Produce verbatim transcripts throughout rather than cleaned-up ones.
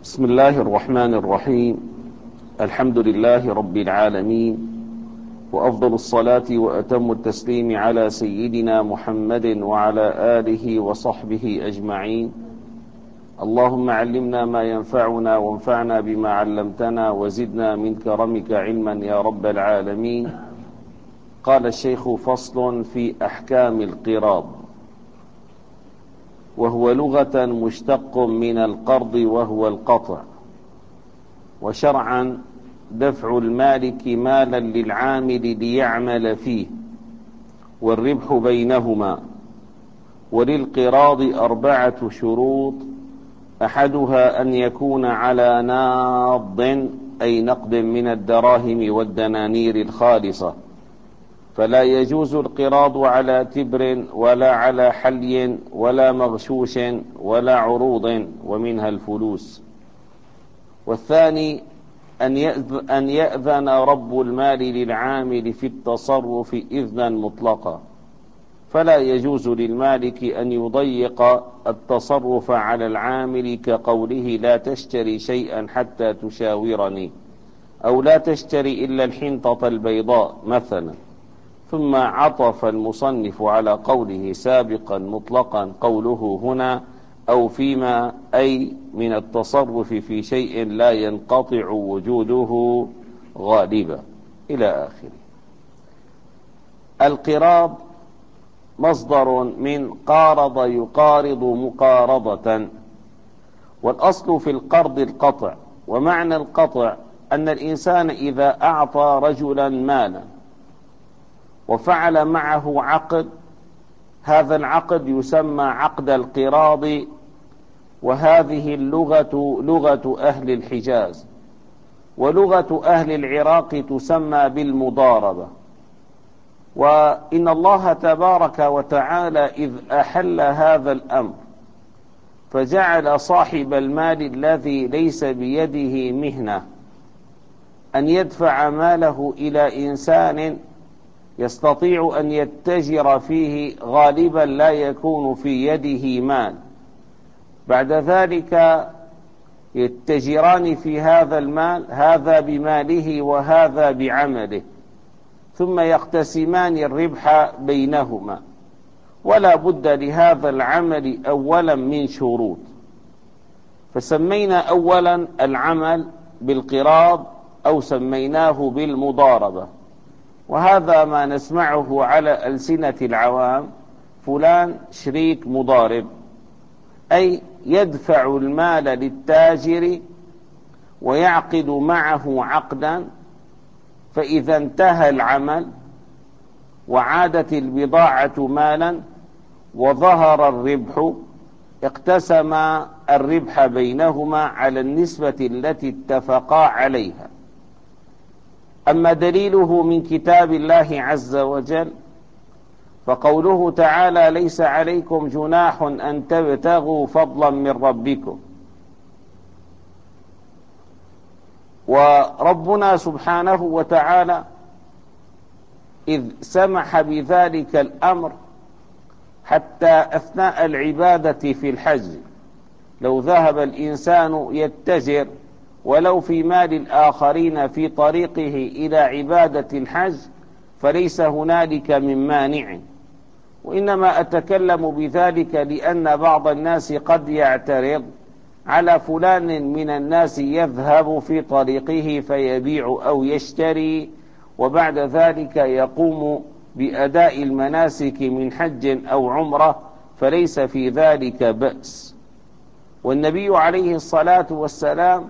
بسم الله الرحمن الرحيم. الحمد لله رب العالمين، وأفضل الصلاة وأتم التسليم على سيدنا محمد وعلى آله وصحبه أجمعين. اللهم علمنا ما ينفعنا وانفعنا بما علمتنا وزدنا من كرمك علما يا رب العالمين. قال الشيخ: فصل في أحكام القراض، وهو لغة مشتق من القرض وهو القطع، وشرعا دفع المالك مالا للعامل ليعمل فيه والربح بينهما. وللقراض أربعة شروط: أحدها أن يكون على ناض أي نقد من الدراهم والدنانير الخالصة، فلا يجوز القراض على تبر ولا على حلي ولا مغشوش ولا عروض ومنها الفلوس. والثاني أن يأذن رب المال للعامل في التصرف إذنا مطلقا، فلا يجوز للمالك أن يضيق التصرف على العامل كقوله: لا تشتري شيئا حتى تشاورني، أو لا تشتري إلا الحنطة البيضاء مثلا. ثم عطف المصنف على قوله سابقا مطلقا قوله هنا أو فيما، أي من التصرف في شيء لا ينقطع وجوده غالبا إلى آخره. القراض مصدر من قارض يقارض مقارضة، والأصل في القرض القطع. ومعنى القطع أن الإنسان إذا أعطى رجلا مالا وفعل معه عقد، هذا العقد يسمى عقد القراض، وهذه اللغة لغة أهل الحجاز، ولغة أهل العراق تسمى بالمضاربة. وإن الله تبارك وتعالى إذ أحل هذا الأمر فجعل صاحب المال الذي ليس بيده مهنة أن يدفع ماله إلى إنسان يستطيع أن يتجر فيه، غالبا لا يكون في يده مال. بعد ذلك يتجران في هذا المال، هذا بماله وهذا بعمله، ثم يقتسمان الربح بينهما. ولا بد لهذا العمل أولا من شروط، فسمينا أولا العمل بالقراض أو سميناه بالمضاربة. وهذا ما نسمعه على ألسنة العوام: فلان شريك مضارب، أي يدفع المال للتاجر ويعقد معه عقدا، فإذا انتهى العمل وعادت البضاعة مالا وظهر الربح اقتسم الربح بينهما على النسبة التي اتفقا عليها. أما دليله من كتاب الله عز وجل فقوله تعالى: ليس عليكم جناح أن تبتغوا فضلا من ربكم. وربنا سبحانه وتعالى إذ سمح بذلك الأمر حتى أثناء العبادة في الحج، لو ذهب الإنسان يتجر ولو في مال الآخرين في طريقه إلى عبادة الحج فليس هنالك من مانع. وإنما أتكلم بذلك لأن بعض الناس قد يعترض على فلان من الناس يذهب في طريقه فيبيع أو يشتري، وبعد ذلك يقوم بأداء المناسك من حج أو عمرة، فليس في ذلك بأس. والنبي عليه الصلاة والسلام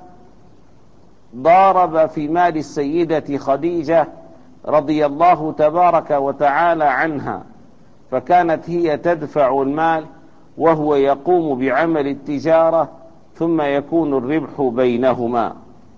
ضارب في مال السيدة خديجة رضي الله تبارك وتعالى عنها، فكانت هي تدفع المال وهو يقوم بعمل التجارة، ثم يكون الربح بينهما.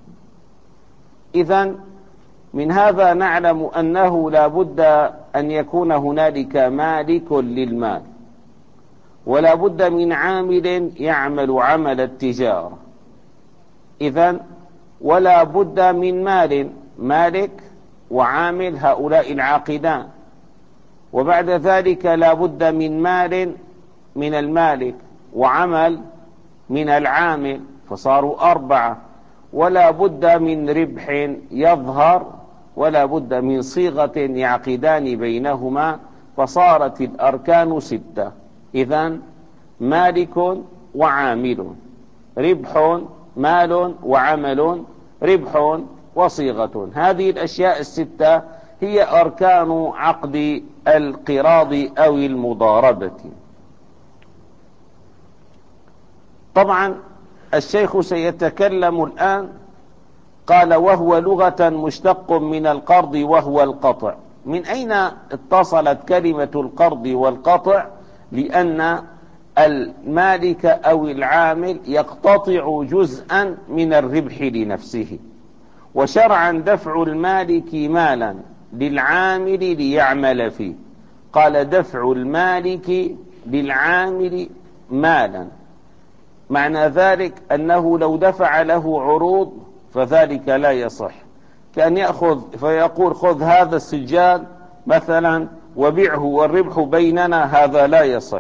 إذن من هذا نعلم أنه لا بد أن يكون هنالك مالك للمال، ولا بد من عامل يعمل عمل التجارة. إذن ولا بد من مال، مالك وعامل، هؤلاء العاقدان. وبعد ذلك لا بد من مال من المالك وعمل من العامل، فصاروا أربعة، ولا بد من ربح يظهر، ولا بد من صيغة يعقدان بينهما، فصارت الأركان ستة. إذن مالك وعامل، ربح، مال وعمل، ربح وصيغة. هذه الأشياء الستة هي أركان عقد القراض أو المضاربة. طبعا الشيخ سيتكلم الآن. قال: وهو لغة مشتق من القرض وهو القطع. من أين اتصلت كلمة القرض والقطع؟ لأن المالك أو العامل يقتطع جزءا من الربح لنفسه، وشرعا دفع المالك مالا للعامل ليعمل فيه. قال: دفع المالك للعامل مالا، معنى ذلك أنه لو دفع له عروض فذلك لا يصح، كأن يأخذ فيقول: خذ هذا السجاد مثلا وبيعه والربح بيننا، هذا لا يصح،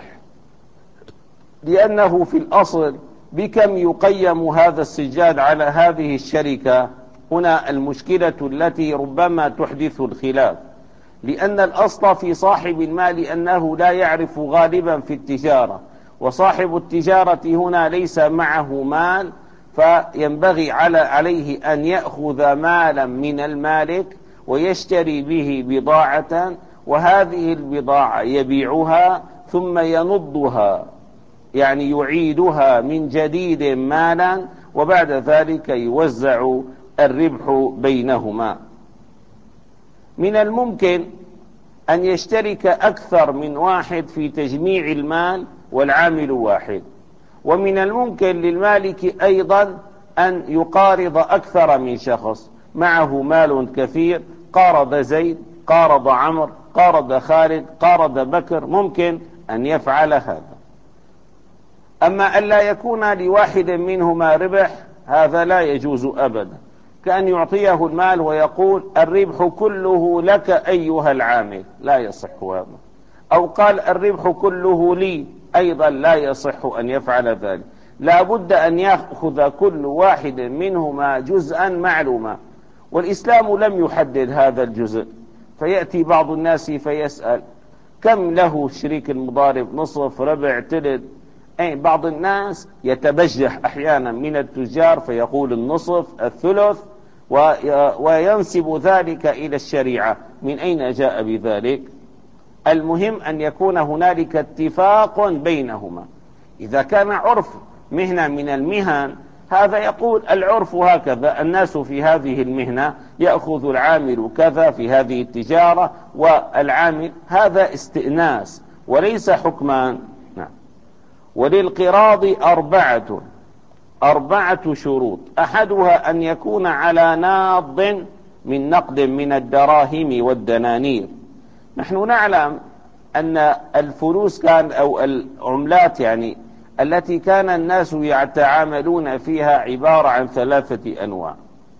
لأنه في الأصل بكم يقيم هذا السجاد على هذه الشركة؟ هنا المشكلة التي ربما تحدث الخلاف، لأن الأصل في صاحب المال أنه لا يعرف غالبا في التجارة، وصاحب التجارة هنا ليس معه مال، فينبغي على عليه أن يأخذ مالا من المالك ويشتري به بضاعة، وهذه البضاعة يبيعها ثم ينضها، يعني يعيدها من جديد مالا، وبعد ذلك يوزع الربح بينهما. من الممكن أن يشترك أكثر من واحد في تجميع المال والعامل واحد، ومن الممكن للمالك أيضا أن يقارض أكثر من شخص معه مال كثير، قارض زيد، قارض عمر، قارض خالد، قارض بكر، ممكن أن يفعل هذا. أما أن لا يكون لواحد منهما ربح، هذا لا يجوز أبدا، كأن يعطيه المال ويقول: الربح كله لك أيها العامل، لا يصح هذا. أو قال: الربح كله لي، أيضا لا يصح أن يفعل ذلك. لا بد أن يأخذ كل واحد منهما جزءا معلوما، والإسلام لم يحدد هذا الجزء. فيأتي بعض الناس فيسأل: كم له شريك المضارب؟ نصف، ربع، تلت؟ أي بعض الناس يتبجح أحيانا من التجار فيقول النصف، الثلث، وينسب ذلك إلى الشريعة. من أين جاء بذلك؟ المهم أن يكون هنالك اتفاق بينهما. إذا كان عرف مهنة من المهن، هذا يقول العرف هكذا، الناس في هذه المهنة يأخذ العامل كذا في هذه التجارة والعامل، هذا استئناس وليس حكمان. نعم. وللقراض أربعة أربعة شروط، أحدها أن يكون على ناض من نقد من الدراهم والدنانير. نحن نعلم أن الفلوس كان أو العملات يعني التي كان الناس يتعاملون فيها عبارة عن ثلاثة أنواع: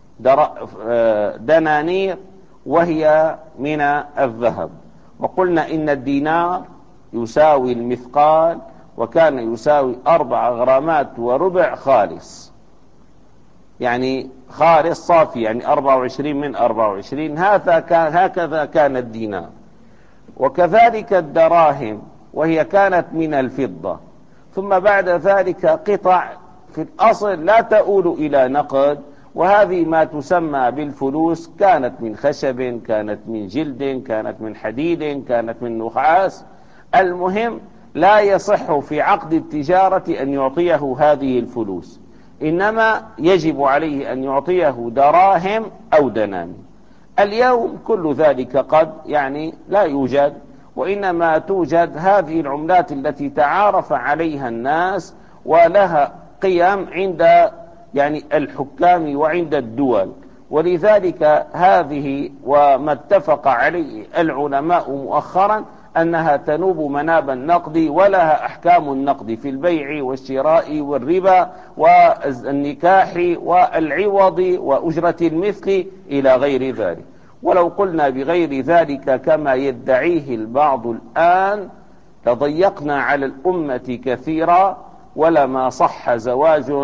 دنانير وهي من الذهب، وقلنا إن الدينار يساوي المثقال، وكان يساوي أربع غرامات وربع خالص، يعني خالص صافي، يعني أربعة وعشرين من أربعة وعشرين، هذا كان هكذا كان الدينار. وكذلك الدراهم وهي كانت من الفضة، ثم بعد ذلك قطع في الأصل لا تؤول إلى نقد، وهذه ما تسمى بالفلوس، كانت من خشب، كانت من جلد، كانت من حديد، كانت من نحاس. المهم لا يصح في عقد التجارة أن يعطيه هذه الفلوس، إنما يجب عليه أن يعطيه دراهم أو دنانير. اليوم كل ذلك قد يعني لا يوجد، وإنما توجد هذه العملات التي تعارف عليها الناس ولها قيم عند يعني الحكام وعند الدول، ولذلك هذه وما اتفق عليه العلماء مؤخرا أنها تنوب مناب النقد، ولها أحكام النقد في البيع والشراء والربا والنكاح والعوض وأجرة المثل إلى غير ذلك. ولو قلنا بغير ذلك كما يدعيه البعض الآن لضيقنا على الأمة كثيرا، ولما صح زواج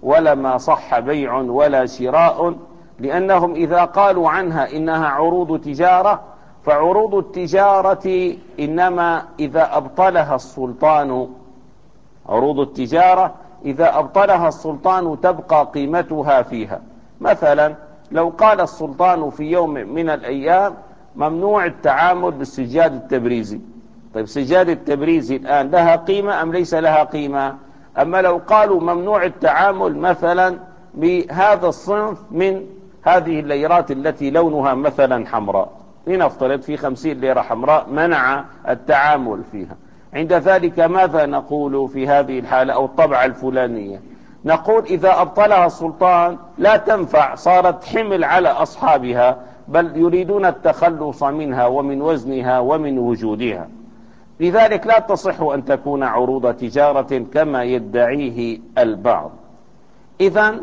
ولما صح بيع ولا شراء، لأنهم إذا قالوا عنها إنها عروض تجارة، فعروض التجارة إنما إذا أبطلها السلطان، عروض التجارة إذا أبطلها السلطان تبقى قيمتها فيها. مثلا لو قال السلطان في يوم من الأيام ممنوع التعامل بالسجاد التبريزي، طيب سجاد التبريزي الآن لها قيمة أم ليس لها قيمة؟ أما لو قالوا ممنوع التعامل مثلا بهذا الصنف من هذه الليرات التي لونها مثلا حمراء، لنفترض في خمسين ليرة حمراء منع التعامل فيها، عند ذلك ماذا نقول في هذه الحالة؟ أو الطبعة الفلانية، نقول إذا أبطلها السلطان لا تنفع، صارت حمل على أصحابها، بل يريدون التخلص منها ومن وزنها ومن وجودها، لذلك لا تصح أن تكون عروض تجارة كما يدعيه البعض. إذن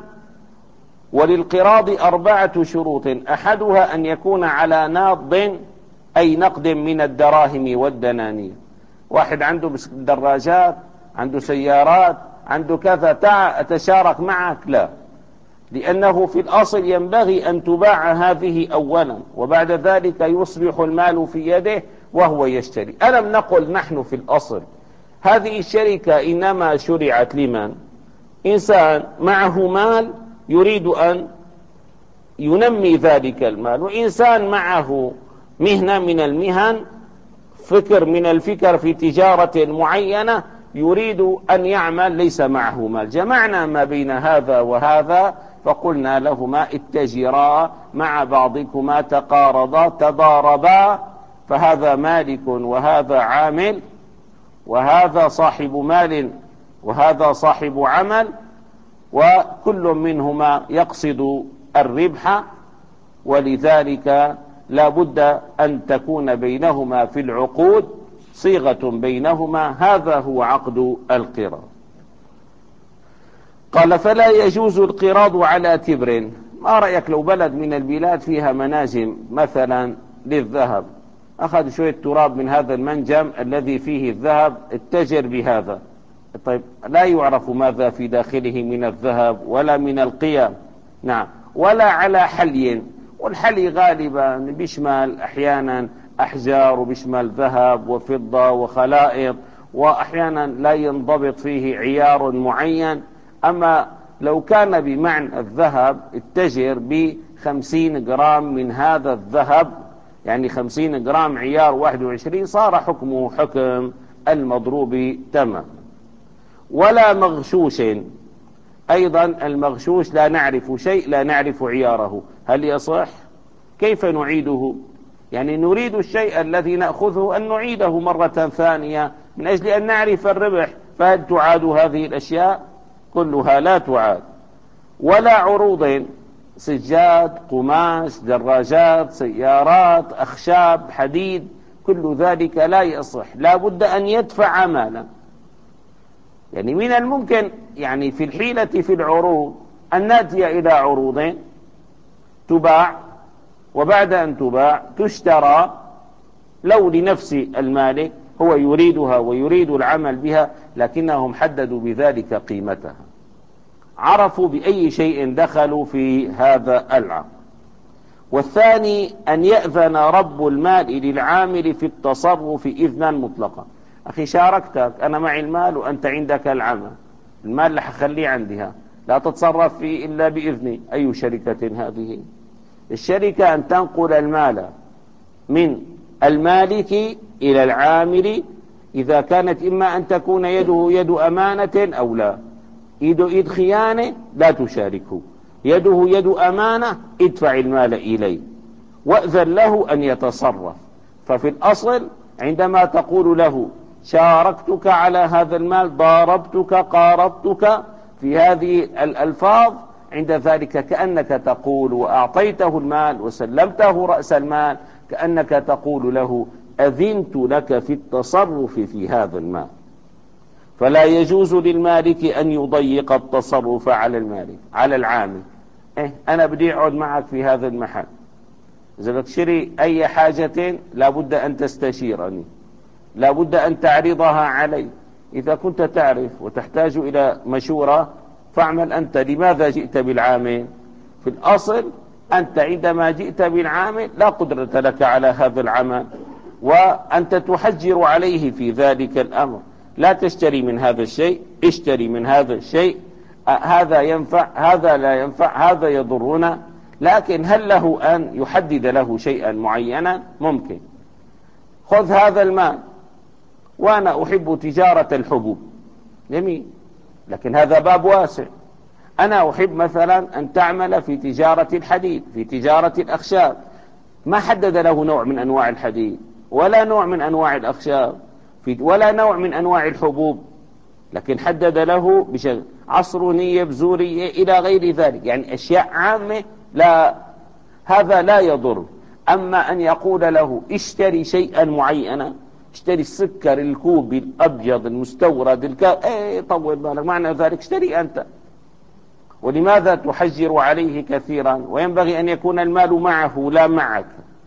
وللقراض أربعة شروط، أحدها أن يكون على ناض أي نقد من الدراهم والدنانير. واحد عنده دراجات، عنده سيارات، عنده كذا، تعال أتشارك معك، لا، لأنه في الأصل ينبغي أن تباع هذه أولا، وبعد ذلك يصبح المال في يده وهو يشتري. ألم نقل نحن في الأصل هذه الشركة إنما شرعت لمن؟ إنسان معه مال يريد أن ينمي ذلك المال، وإنسان معه مهنة من المهن، فكر من الفكر في تجارة معينة يريد أن يعمل، ليس معه مال. جمعنا ما بين هذا وهذا فقلنا لهما اتجرا مع بعضكما، تقارضا تضاربا، فهذا مالك وهذا عامل، وهذا صاحب مال وهذا صاحب عمل، وكل منهما يقصد الربح، ولذلك لا بد أن تكون بينهما في العقود صيغة بينهما، هذا هو عقد القراض. قال فلا يجوز القراض على تبر. ما رأيك لو بلد من البلاد فيها مناجم مثلا للذهب، أخذ شوية تراب من هذا المنجم الذي فيه الذهب، اتجر بهذا، طيب لا يعرف ماذا في داخله من الذهب ولا من القيم، نعم، ولا على حلي، والحلي غالبا بيشمل أحيانا أحجار وبيشمل ذهب وفضة وخلائط، وأحيانا لا ينضبط فيه عيار معين. أما لو كان بمعنى الذهب اتجر بخمسين جرام من هذا الذهب، يعني خمسين جرام عيار واحد وعشرين، صار حكمه حكم المضروب تمام. ولا مغشوش، أيضا المغشوش لا نعرف شيء، لا نعرف عياره، هل يصح؟ كيف نعيده؟ يعني نريد الشيء الذي نأخذه أن نعيده مرة ثانية من أجل أن نعرف الربح، فهل تعاد هذه الأشياء؟ كلها لا تعاد. ولا عروض، سجاد، قماش، دراجات، سيارات، أخشاب، حديد، كل ذلك لا يصح، لا بد أن يدفع مالا. يعني من الممكن يعني في الحيلة في العروض أن نأتي إلى عروض تباع، وبعد أن تباع تشترى، لو لنفس المالك هو يريدها ويريد العمل بها، لكنهم حددوا بذلك قيمتها، عرفوا بأي شيء دخلوا في هذا العقد. والثاني أن يأذن رب المال للعامل في التصرف إذنا مطلقا. أخي شاركتك، أنا معي المال وأنت عندك العمل، المال اللي حخليه عندها، لا تتصرف فيه إلا بإذني. أي شركة هذه؟ الشركة أن تنقل المال من المالك إلى العامل، إذا كانت إما أن تكون يده يد أمانة أو لا، يد يد خيانة لا تشاركه، يده يد أمانة ادفع المال إليه وأذن له أن يتصرف. ففي الأصل عندما تقول له شاركتك على هذا المال، ضاربتك، قارضتك، في هذه الألفاظ، عند ذلك كأنك تقول وأعطيته المال وسلمته رأس المال، كأنك تقول له أذنت لك في التصرف في هذا المال. فلا يجوز للمالك أن يضيق التصرف على المالك على العامل. إيه أنا بدي أقعد معك في هذا المحل، إذا بتشتري أي حاجة لابد أن تستشيرني، لابد أن تعرضها علي، إذا كنت تعرف وتحتاج إلى مشورة فاعمل أنت. لماذا جئت بالعامل؟ في الأصل أنت عندما جئت بالعامل لا قدرة لك على هذا العمل، وأنت تحجر عليه في ذلك الأمر. لا تشتري من هذا الشيء، اشتري من هذا الشيء، هذا ينفع، هذا لا ينفع، هذا يضرنا. لكن هل له أن يحدد له شيئا معينا؟ ممكن. خذ هذا المال، وأنا أحب تجارة الحبوب، جميل، لكن هذا باب واسع. أنا أحب مثلا أن تعمل في تجارة الحديد، في تجارة الأخشاب، ما حدد له نوع من أنواع الحديد ولا نوع من أنواع الأخشاب ولا نوع من أنواع الحبوب، لكن حدد له بشغل عصرونية، بزورية، إلى غير ذلك، يعني أشياء عامة. لا، هذا لا يضر. أما أن يقول له اشتري شيئا معينا، اشتري السكر الكوبي الأبيض المستورد الكا، ايه طول بالك، معنى ذلك اشتري أنت. ولماذا تحجر عليه كثيرا؟ وينبغي أن يكون المال معه لا معك.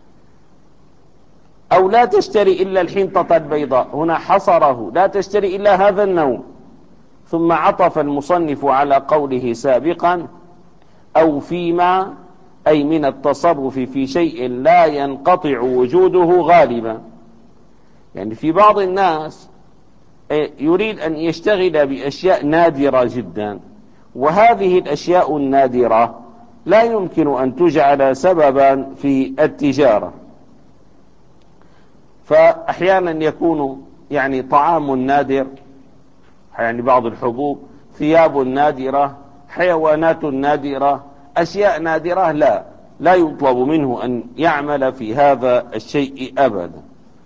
أو لا تشتري إلا الحنطة البيضاء، هنا حصره، لا تشتري إلا هذا النوع. ثم عطف المصنف على قوله سابقا أو فيما، أي من التصرف في شيء لا ينقطع وجوده غالبا. يعني في بعض الناس يريد أن يشتغل بأشياء نادرة جدا، وهذه الأشياء النادرة لا يمكن أن تجعل سببا في التجارة. فأحيانا يكون يعني طعام نادر، يعني بعض الحبوب، ثياب نادرة، حيوانات نادرة، أشياء نادرة، لا لا يطلب منه أن يعمل في هذا الشيء أبدا.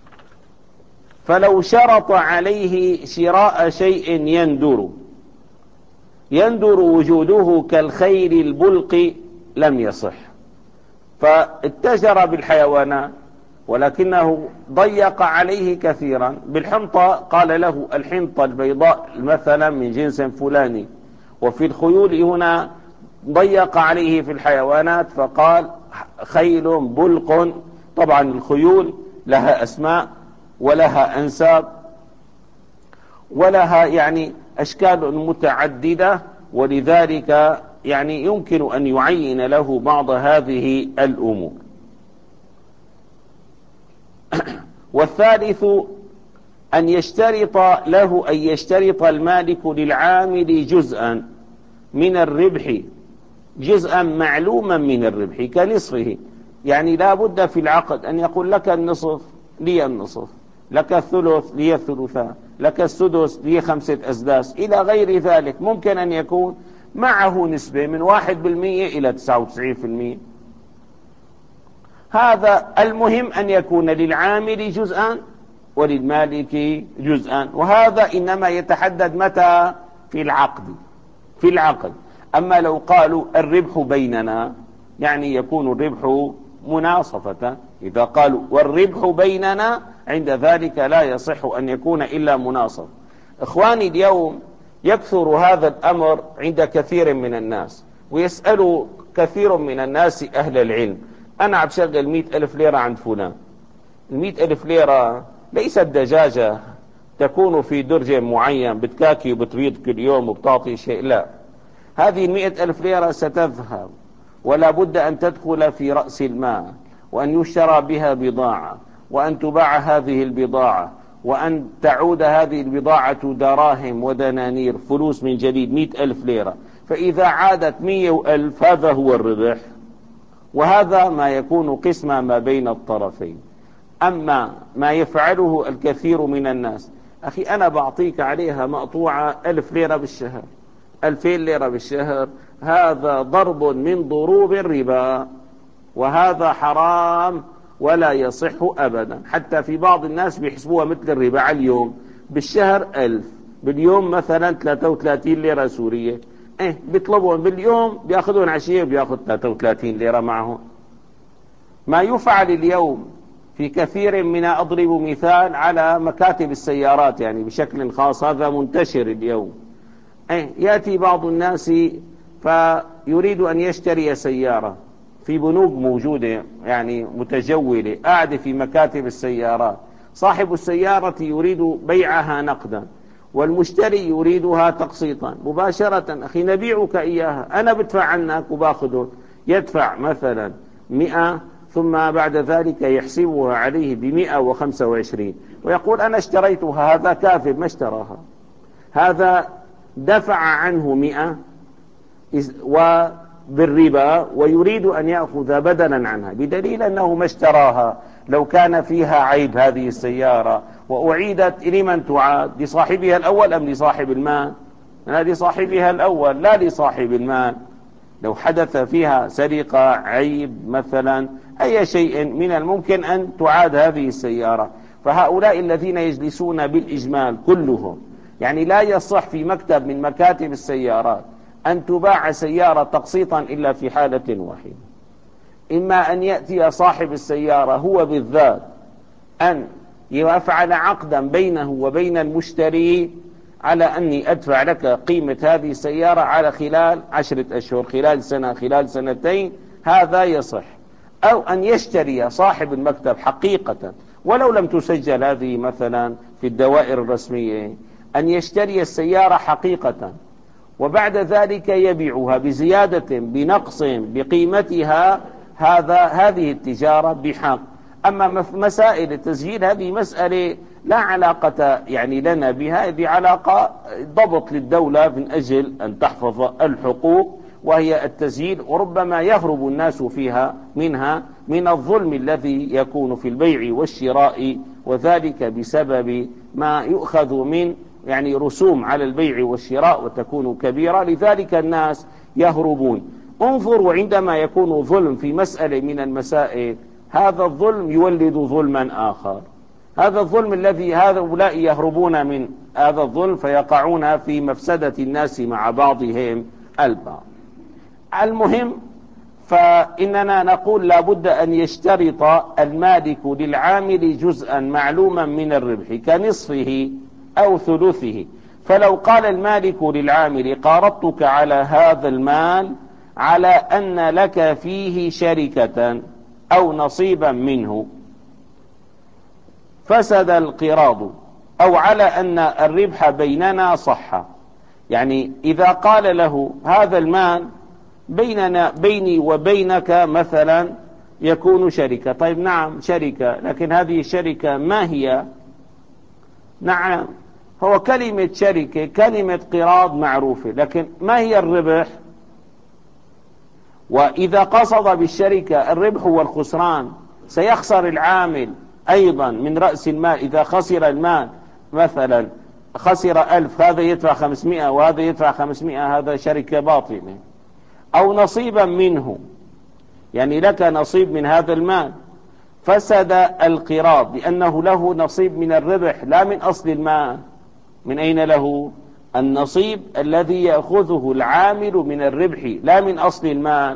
فلو شرط عليه شراء شيء يندر يندر وجوده كالخيل البلق لم يصح. فاتجر بالحيوانات ولكنه ضيق عليه كثيرا. بالحنطة قال له الحنطة البيضاء مثلا من جنس فلاني، وفي الخيول هنا ضيق عليه في الحيوانات فقال خيل بلق. طبعا الخيول لها أسماء ولها أنساب ولها يعني أشكال متعددة، ولذلك يعني يمكن أن يعين له بعض هذه الأمور. والثالث أن يشترط له أن يشترط المالك للعامل جزءا من الربح، جزءا معلوما من الربح كنصفه. يعني لا بد في العقد أن يقول لك النصف لي النصف، لك الثلث لي الثلثان، لك السدس لي خمسة أسداس، إلى غير ذلك. ممكن أن يكون معه نسبة من واحد بالمئة إلى تسعة وتسعين بالمئة. هذا المهم أن يكون للعامل جزءا وللمالك جزءا، وهذا إنما يتحدد متى؟ في العقد، في العقد. أما لو قالوا الربح بيننا، يعني يكون الربح مناصفة. إذا قالوا والربح بيننا، عند ذلك لا يصح أن يكون إلا مناصف. إخواني، اليوم يكثر هذا الأمر عند كثير من الناس، ويسأل كثير من الناس أهل العلم: أنا عم شغل مئة ألف ليرة عند فلان. المئة ألف ليرة ليست دجاجة تكون في درج معين بتكاكي وبتبيض كل يوم وبتعطي شيء، لا. هذه المئة ألف ليرة ستذهب، ولا بد أن تدخل في رأس المال، وأن يشترى بها بضاعة، وأن تباع هذه البضاعة، وأن تعود هذه البضاعة دراهم ودنانير، فلوس من جديد، مئة ألف ليرة. فإذا عادت مئة ألف، هذا هو الربح، وهذا ما يكون قسمة ما بين الطرفين. أما ما يفعله الكثير من الناس: أخي أنا بعطيك عليها مقطوعة ألف ليرة بالشهر، ألفين ليرة بالشهر، هذا ضرب من ضروب الربا، وهذا حرام ولا يصح أبدا. حتى في بعض الناس بيحسبوها مثل الربا على اليوم، بالشهر ألف، باليوم مثلا ثلاثة وثلاثين ليرة سورية، إيه بيطلبون باليوم، بياخذون عشية وبياخذ ثلاثة وثلاثين ليرة معهم. ما يفعل اليوم في كثير من، أضرب مثال على مكاتب السيارات يعني بشكل خاص، هذا منتشر اليوم. إيه يأتي بعض الناس فيريد أن يشتري سيارة في بنوك موجودة يعني متجولة، قاعدة في مكاتب السيارات. صاحب السيارة يريد بيعها نقدا، والمشتري يريدها تقسيطا مباشرة. أخي نبيعك إياها، أنا بدفع عنك وباخذه، يدفع مثلا مئة ثم بعد ذلك يحسبها عليه بمئة وخمسة وعشرين ويقول أنا اشتريتها. هذا كاذب، ما اشتراها، هذا دفع عنه مئة وبالربا ويريد أن يأخذ بدلا عنها، بدليل أنه ما اشتراها. لو كان فيها عيب هذه السيارة وأعيدت، لمن تعاد؟ لصاحبها الأول أم لصاحب المال؟ لصاحبها الأول لا لصاحب المال. لو حدث فيها سرقة، عيب مثلا، أي شيء من الممكن أن تعاد هذه السيارة. فهؤلاء الذين يجلسون بالإجمال كلهم، يعني لا يصح في مكتب من مكاتب السيارات أن تباع سيارة تقسيطا إلا في حالة واحدة: إما أن يأتي صاحب السيارة هو بالذات أن يفعل عقدا بينه وبين المشتري على أني أدفع لك قيمة هذه السيارة على خلال عشرة أشهر، خلال سنة، خلال سنتين، هذا يصح. أو أن يشتري صاحب المكتب حقيقة ولو لم تسجل هذه مثلا في الدوائر الرسمية، أن يشتري السيارة حقيقة وبعد ذلك يبيعها بزيادة بنقص بقيمتها، هذا هذه التجارة بحق. أما مسائل التسجيل هذه مسألة لا علاقة يعني لنا بها، هذه علاقة ضبط للدولة من أجل أن تحفظ الحقوق، وهي التسجيل. وربما يهرب الناس فيها منها من الظلم الذي يكون في البيع والشراء، وذلك بسبب ما يؤخذ من يعني رسوم على البيع والشراء وتكون كبيرة، لذلك الناس يهربون. انظروا، عندما يكون ظلم في مسألة من المسائل، هذا الظلم يولد ظلما آخر. هذا الظلم الذي هؤلاء يهربون من هذا الظلم فيقعون في مفسدة الناس مع بعضهم البعض. المهم، فإننا نقول لابد أن يشترط المالك للعامل جزءا معلوما من الربح كنصفه أو ثلثه. فلو قال المالك للعامل: قارضتك على هذا المال على أن لك فيه شركة أو نصيبا منه، فسد القراض، أو على أن الربح بيننا صح. يعني إذا قال له هذا المال بيننا، بيني وبينك مثلا يكون شركة. طيب نعم شركة، لكن هذه الشركة ما هي؟ نعم، هو كلمة شركة كلمة قراض معروفة، لكن ما هي الربح؟ وإذا قصد بالشركة الربح والخسران، سيخسر العامل أيضا من رأس المال. إذا خسر المال مثلا خسر ألف، هذا يدفع خمسمائة وهذا يدفع خمسمائة، هذا شركة باطلة. أو نصيبا منه، يعني لك نصيب من هذا المال، فسد القراض لأنه له نصيب من الربح لا من أصل المال. من أين له النصيب؟ الذي يأخذه العامل من الربح لا من أصل المال.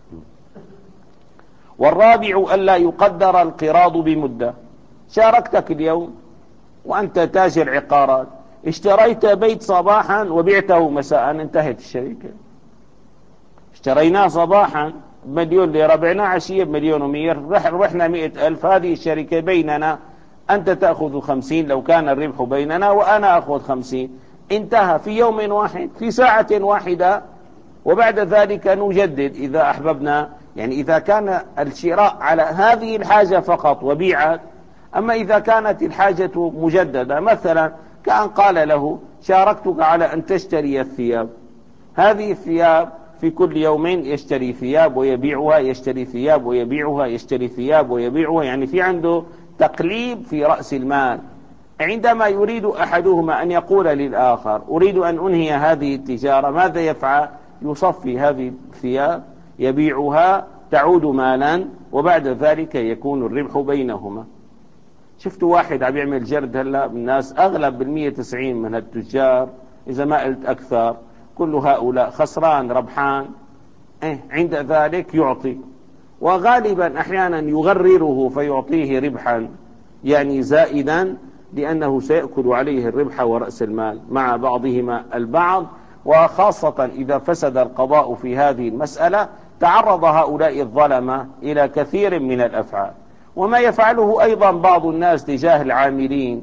والرابع ألا يقدر القراض بمدة. شاركتك اليوم وأنت تاجر عقارات، اشتريت بيت صباحا وبعته مساء، انتهت الشركة. اشتريناه صباحا بمليون ليرة، بعناه عشية بمليون ومية، ربحنا مئة ألف. هذه الشركة بيننا، أنت تأخذ خمسين لو كان الربح بيننا، وأنا أخذ خمسين. انتهى في يوم واحد، في ساعة واحدة، وبعد ذلك نجدد إذا أحببنا. يعني إذا كان الشراء على هذه الحاجة فقط وبيعت. أما إذا كانت الحاجة مجددة، مثلا كأن قال له: شاركتك على أن تشتري الثياب، هذه الثياب في كل يومين يشتري ثياب ويبيعها، يشتري ثياب ويبيعها، يشتري ثياب ويبيعها، يعني في عنده تقليب في رأس المال. عندما يريد أحدهما أن يقول للآخر: أريد أن أنهي هذه التجارة، ماذا يفعل؟ يصفي هذه الثياب، يبيعها، تعود مالا، وبعد ذلك يكون الربح بينهما. شفتوا واحد عم يعمل جرد هلا بالناس، أغلب بالمية تسعين من التجار، إذا ما قلت أكثر، كل هؤلاء خسران ربحان. إيه عند ذلك يعطي، وغالبا أحيانا يغرره فيعطيه ربحا يعني زائدا، لأنه سيأكل عليه الربح ورأس المال مع بعضهما البعض. وخاصة إذا فسد القضاء في هذه المسألة، تعرض هؤلاء الظلمة إلى كثير من الأفعال. وما يفعله أيضا بعض الناس تجاه العاملين،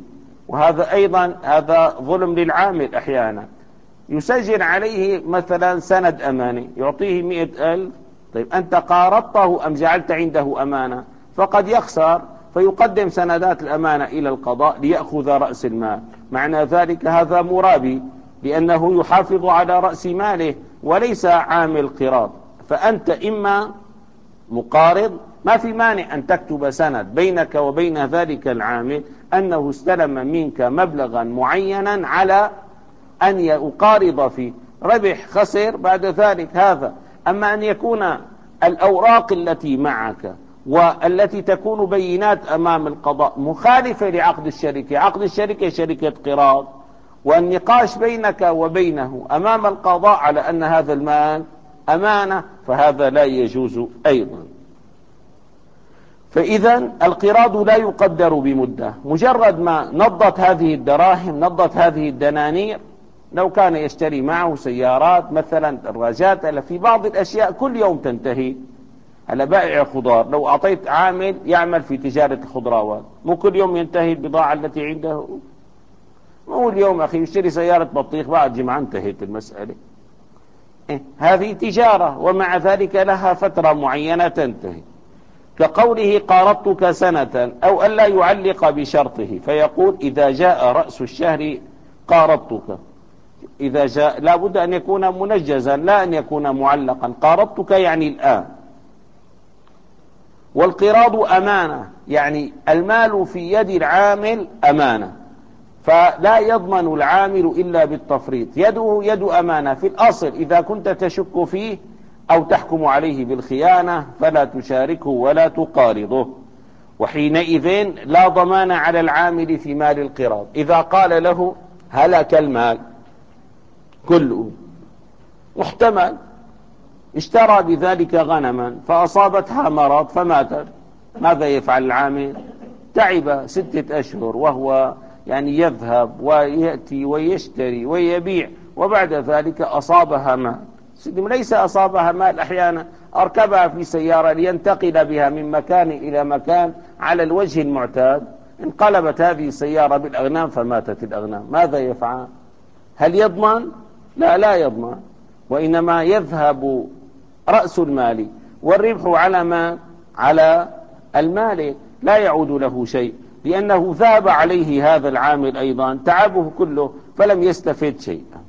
وهذا أيضا هذا ظلم للعامل. أحيانا يسجل عليه مثلا سند أماني يعطيه مئة ألف، طيب أنت قارضته أم جعلت عنده أمانة؟ فقد يخسر فيقدم سندات الأمانة إلى القضاء ليأخذ رأس المال. معنى ذلك هذا مرابي، لأنه يحافظ على رأس ماله وليس عامل قراض. فأنت إما مقارض، ما في مانع أن تكتب سند بينك وبين ذلك العامل أنه استلم منك مبلغا معينا على أن يقارض فيه، ربح خسر بعد ذلك هذا. أما أن يكون الأوراق التي معك والتي تكون بينات أمام القضاء مخالفة لعقد الشركة، عقد الشركة شركة قراض، والنقاش بينك وبينه أمام القضاء على أن هذا المال أمانة، فهذا لا يجوز أيضا. فإذا القراض لا يقدر بمدة، مجرد ما نضت هذه الدراهم نضت هذه الدنانير. لو كان يشتري معه سيارات مثلا دراجات، في بعض الأشياء كل يوم تنتهي. على بائع خضار لو أعطيت عامل يعمل في تجارة الخضروات، مو كل يوم ينتهي البضاعة التي عنده؟ مو اليوم أخي يشتري سيارة بطيخ بعد جمعة انتهت المسألة. إيه؟ هذه تجارة ومع ذلك لها فترة معينة تنتهي. كقوله قارضتك سنة، أو ألا يعلق بشرطه فيقول إذا جاء رأس الشهر قارضتك. إذا جاء لا بد أن يكون منجزا لا أن يكون معلقا. قارضتك يعني الآن. والقراض أمانة، يعني المال في يد العامل أمانة، فلا يضمن العامل إلا بالتفريط. يده يد أمانة في الأصل، إذا كنت تشك فيه أو تحكم عليه بالخيانة فلا تشاركه ولا تقارضه، وحينئذ لا ضمان على العامل في مال القراض. إذا قال له هلك المال كله، محتمل اشترى بذلك غنما فأصابتها مرض فماتت، ماذا يفعل العامل؟ تعب ستة أشهر وهو يعني يذهب ويأتي ويشتري ويبيع، وبعد ذلك أصابها مال. ليس أصابها مال، أحيانا أركبها في سيارة لينتقل بها من مكان إلى مكان على الوجه المعتاد، انقلبت هذه السيارة بالأغنام فماتت الأغنام، ماذا يفعل؟ هل يضمن؟ لا لا يضمن، وإنما يذهب رأس المال والربح على ما على المال، لا يعود له شيء، لأنه ذهب عليه هذا العامل أيضا تعبه كله فلم يستفد شيئا.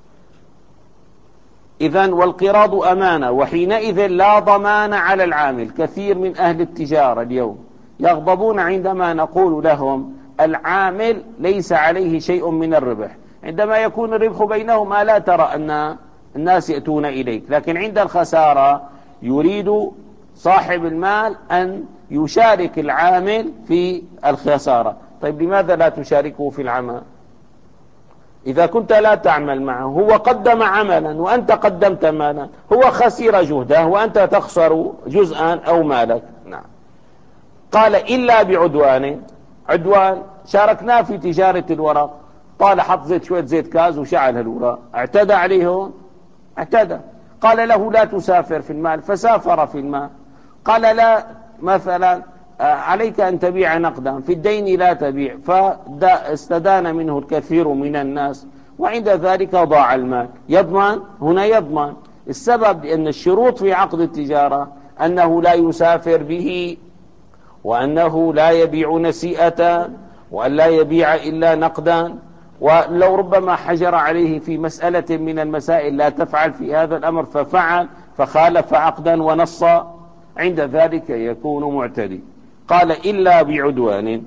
إذن والقراض أمانة، وحينئذ لا ضمان على العامل. كثير من أهل التجارة اليوم يغضبون عندما نقول لهم العامل ليس عليه شيء من الربح. عندما يكون الربح بينهما لا ترى أن الناس يأتون إليك، لكن عند الخسارة يريد صاحب المال أن يشارك العامل في الخسارة. طيب لماذا لا تشاركه في العمل؟ إذا كنت لا تعمل معه، هو قدم عملا وأنت قدمت مالا، هو خسر جهده وأنت تخسر جزءا أو مالك. نعم. قال إلا بعدوان. عدوان شاركناه في تجارة الورق، طال حط زيت شوية زيت كاز وشعل الوراق، اعتدى عليه، اعتدى. قال له لا تسافر في المال فسافر في المال. قال لا مثلا عليك أن تبيع نقدا، في الدين لا تبيع، فاستدان منه الكثير من الناس وعند ذلك ضاع المال. يضمن؟ هنا يضمن. السبب لأن الشروط في عقد التجارة أنه لا يسافر به، وأنه لا يبيع نسيئة، وأن لا يبيع إلا نقدا. ولو ربما حجر عليه في مسألة من المسائل لا تفعل في هذا الأمر ففعل فخالف عقدا ونص، عند ذلك يكون معتدي. قال إلا بعدوان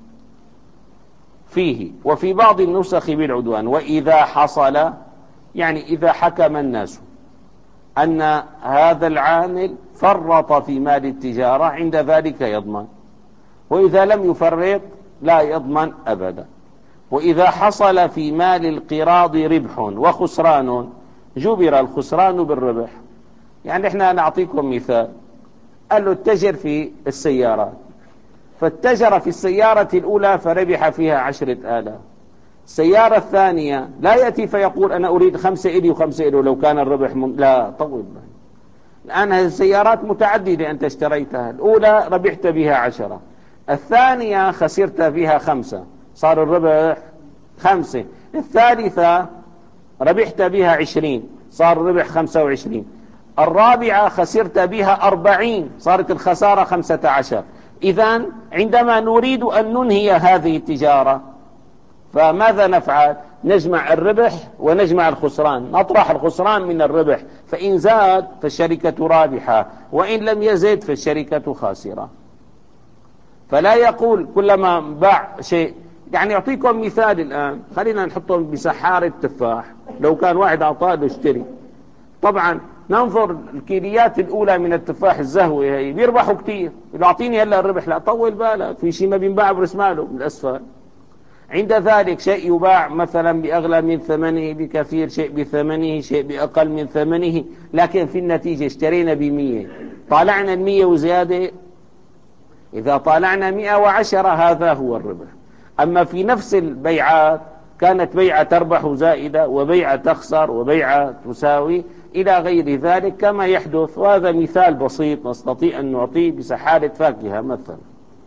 فيه، وفي بعض النسخ بالعدوان. وإذا حصل، يعني إذا حكم الناس أن هذا العامل فرط في مال التجارة عند ذلك يضمن، وإذا لم يفرط لا يضمن أبدا. وإذا حصل في مال القراض ربح وخسران جبر الخسران بالربح. يعني احنا نعطيكم مثال، قال له اتجر في السيارات، فاتجر في السيارة الأولى فربح فيها عشرة آلاف. السيارة الثانية لا يأتي فيقول أنا أريد خمسة إلي وخمسة إلي لو كان الربح من... لا طول. الآن هذه السيارات متعددة أنت اشتريتها، الأولى ربحت بها عشرة، الثانية خسرت فيها خمسة، صار الربح خمسة. الثالثة ربحت بها عشرين، صار الربح خمسة وعشرين. الرابعة خسرت بها أربعين، صارت الخسارة خمسة عشر. إذن عندما نريد أن ننهي هذه التجارة فماذا نفعل؟ نجمع الربح ونجمع الخسران، نطرح الخسران من الربح، فإن زاد فالشركة رابحة، وإن لم يزد فالشركة خاسرة. فلا يقول كلما باع شيء، يعني يعطيكم مثال الآن، خلينا نحطهم بسحارة تفاح. لو كان واحد أعطاه له اشتري، طبعا ننظر الكيليات الأولى من التفاح الزهوة هي بيربحوا كتير، إذا أعطيني هلا الربح، لا طول بالك، في شيء ما بينباع برس ماله من الأسفل. عند ذلك شيء يباع مثلا بأغلى من ثمنه بكثير، شيء بثمنه، شيء بأقل من ثمنه، لكن في النتيجة اشترينا بمية، طالعنا المية وزيادة. إذا طالعنا مئة وعشرة هذا هو الربح. أما في نفس البيعات كانت بيعة تربح زائدة وبيعة تخسر وبيعة تساوي إلى غير ذلك كما يحدث. وهذا مثال بسيط نستطيع أن نعطيه بسحالة فاكهة مثلا.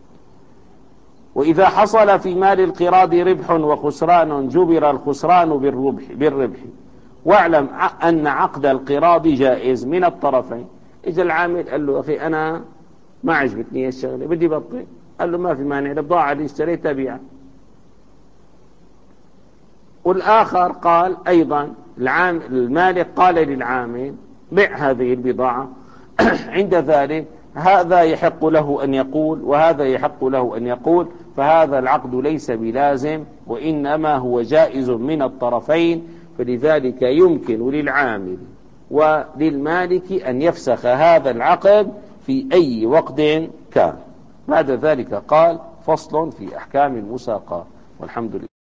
وإذا حصل في مال القراض ربح وخسران جبر الخسران بالربح, بالربح واعلم أن عقد القراض جائز من الطرفين. إذا العامل قال له أخي أنا ما عجبتني الشغلة بدي بطل، قال له ما في مانع، البضاعة اللي اشتريتها بيعها. والآخر قال أيضا، العامل المالك قال للعامل بيع هذه البضاعة عند ذلك هذا يحق له أن يقول وهذا يحق له أن يقول، فهذا العقد ليس بلازم وإنما هو جائز من الطرفين. فلذلك يمكن للعامل وللمالك أن يفسخ هذا العقد في أي وقت كان. بعد ذلك قال فصل في أحكام المساقات، والحمد لله.